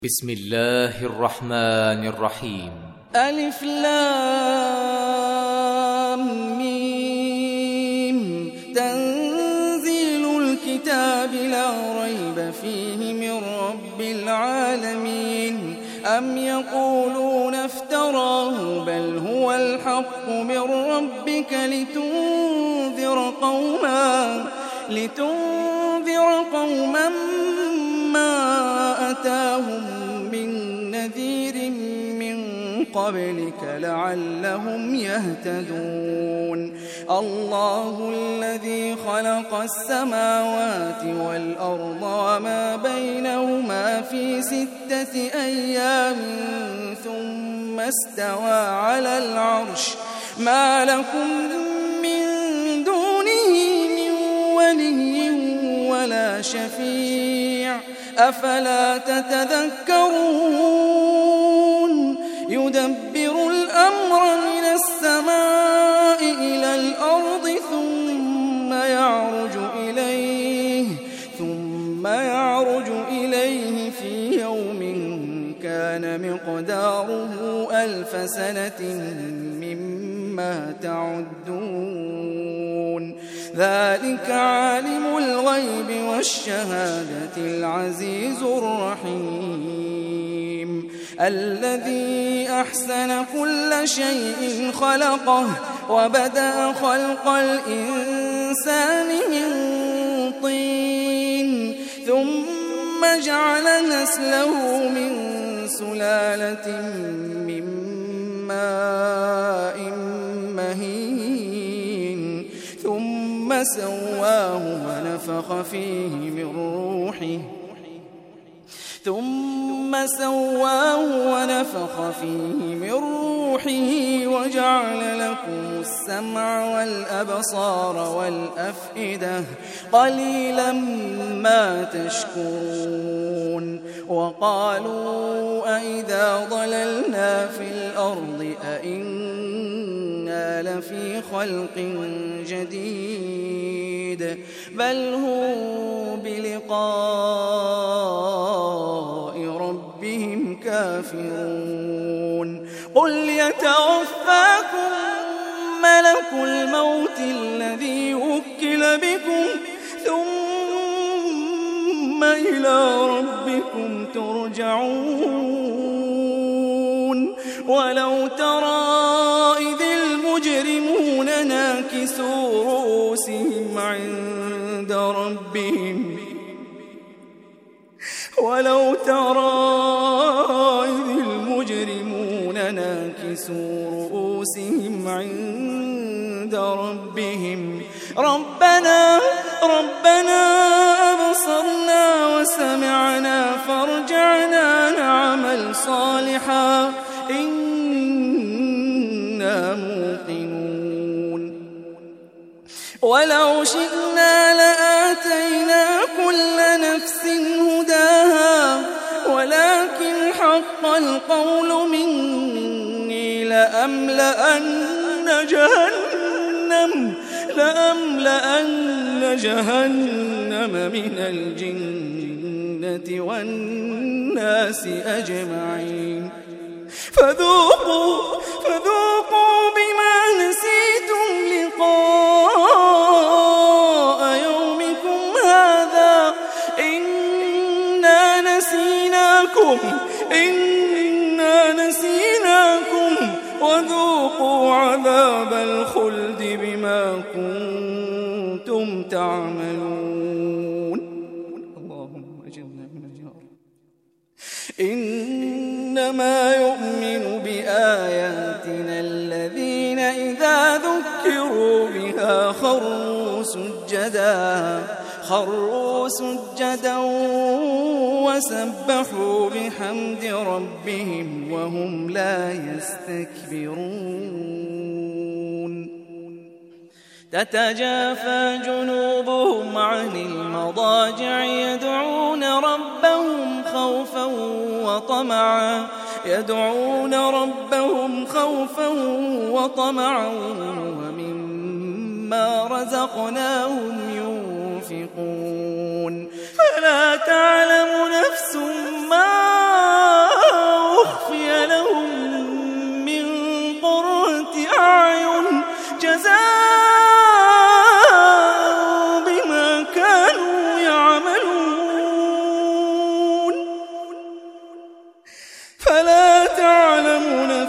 بسم الله الرحمن الرحيم. ألف لام ميم. تنزيل الكتاب لا ريب فيه من رب العالمين. أم يقولون افتراه بل هو الحق من ربك لتنذر قوما ما أتاهم من نذير من قبلك لعلهم يهتدون. الله الذي خلق السماوات والأرض وما بينهما في 6 أيام ثم استوى على العرش. ما لكم من دونه من ولي ولا شفيع أفلا تتذكرون. يدبر الأمر من السماء إلى الأرض ثم يعرج إليه في يوم كان مقداره 1000 سنة مما تعدون. ذلك عالم الغيب والشهادة العزيز الرحيم. الذي أحسن كل شيء خلقه وبدأ خلق الإنسان من طين ثم جعل نسله من سلالة من ماء مهين ثم سواه ونفخ فيه من روحه وجعل لكم السمع والأبصار والأفئدة قليلا ما تشكرون. وقالوا أئذا ضللنا في الأرض أئنا لفي خلق جديد بل هم بلقاء ربهم كافرون. قل يتوفاكم ملك الموت الذي وكل بكم ثم إلى ربكم ترجعون. ولو ترى إذ المجرمون ناكسوا رؤوسهم عند ربهم ربنا أبصرنا وسمعنا فارجعنا نعمل صالحا إنا موقنون. ولو شئنا لآتينا كل نفس هداها ولكن حق القول مني لأملأن جهنم من الجنة والناس أجمعين. فذوقوا بما نسيتم لقاء يومكم هذا إنا نسيناكم وذوقوا عذاب الخلد بما كنتم تعملون. اللهم اجعلنا من النار. إنما يؤمن بآياتنا الذين إذا ذكروا بها خروا سجدا وسبحوا بحمد ربهم وهم لا يستكبرون. تتجافى جنوبهم عن المضاجع يدعون ربهم خوفا وطمعا ومما رزقناهم ينفقون. فلا تعلم نفس ما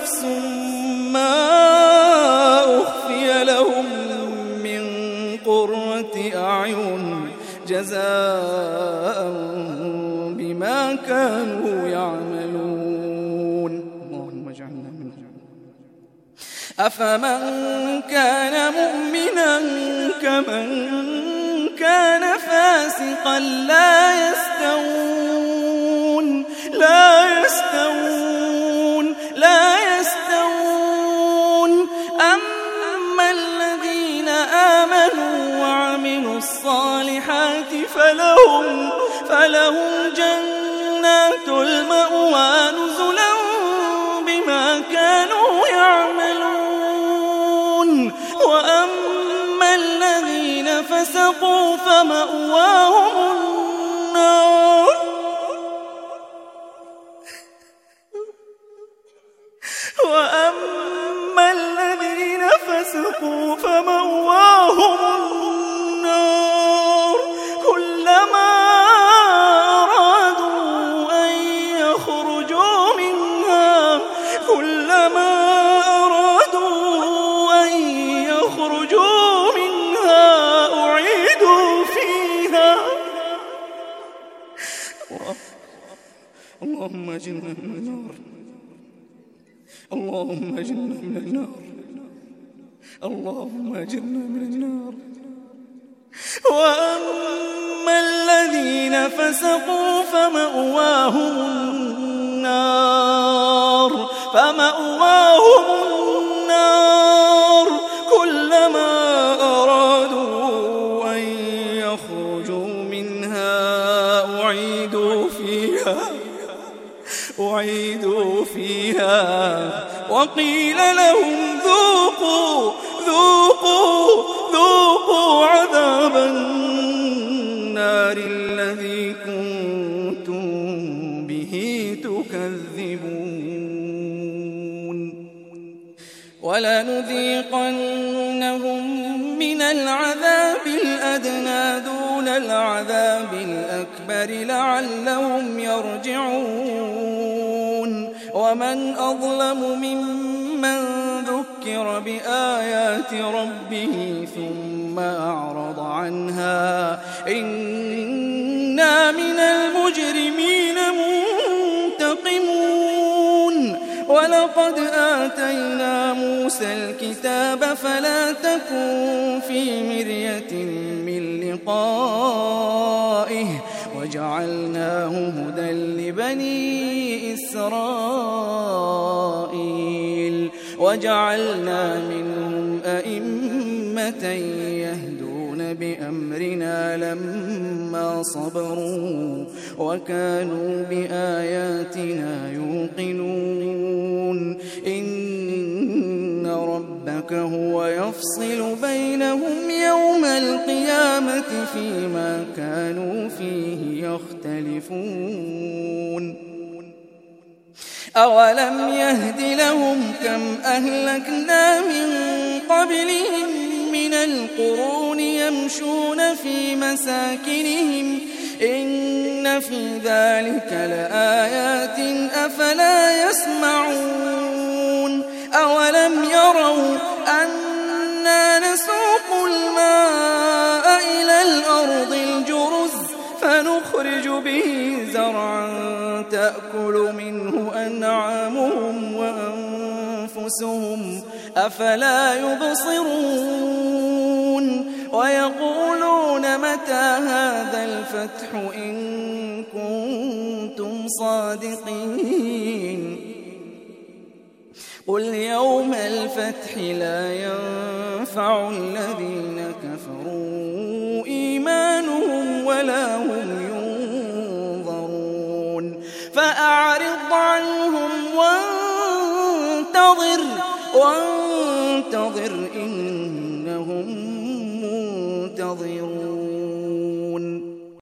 نفس ما أخفي لهم من قرة أعين جزاء بما كانوا يعملون. اللهم اجعلنا منهم. أفمن كان مؤمنا كمن كان فاسقا لا يستوون أما الذين آمنوا وعملوا الصالحات فلهم جنات المأوى نزلا بما كانوا يعملون وأما الذين فسقوا فمأواهم النار كلما أرادوا أن يخرجوا منها أعيدوا فيها. اللهم أجرنا من النار. اللهم أجرنا من النار. اللهم أجرنا من النار. وأما الذين فسقوا فمأواهم النار كلما أرادوا أن يخرجوا منها أعيدوا فيها وقيل لهم ذوقوا عذاب النار الذي كنتم به تكذبون. ولنذيقنهم من العذاب الأدنى دون العذاب الأكبر لعلهم يرجعون. ومن أظلم ممن ذكر بآيات ربه ثم أعرض عنها إنا من المجرمين منتقمون. ولقد آتينا موسى الكتاب فلا تكن في مرية من لقائه وجعلناه هدى لبني إسرائيل وجعلنا منهم أئمة يهدون بأمرنا لما صبروا وكانوا بآياتنا يوقنون. إن ربك هو يفصل بينهم يوم القيامة فيما كانوا فيه يختلفون. أولم يهد لهم كم أهلكنا من قبلهم من القرون يمشون في مساكنهم إن في ذلك لآيات أفلا يسمعون. أولم يروا أنا نسوق الماء إلى الأرض الجرز فنخرج به زرعا تأكل منه أنعامهم وأنفسهم أفلا يبصرون. ويقولون متى هذا الفتح إن كنتم صادقين. قل يوم الفتح لا ينفع الذين كفروا إيمانهم ولا هم ينظرون. فأعرض عنهم وانتظر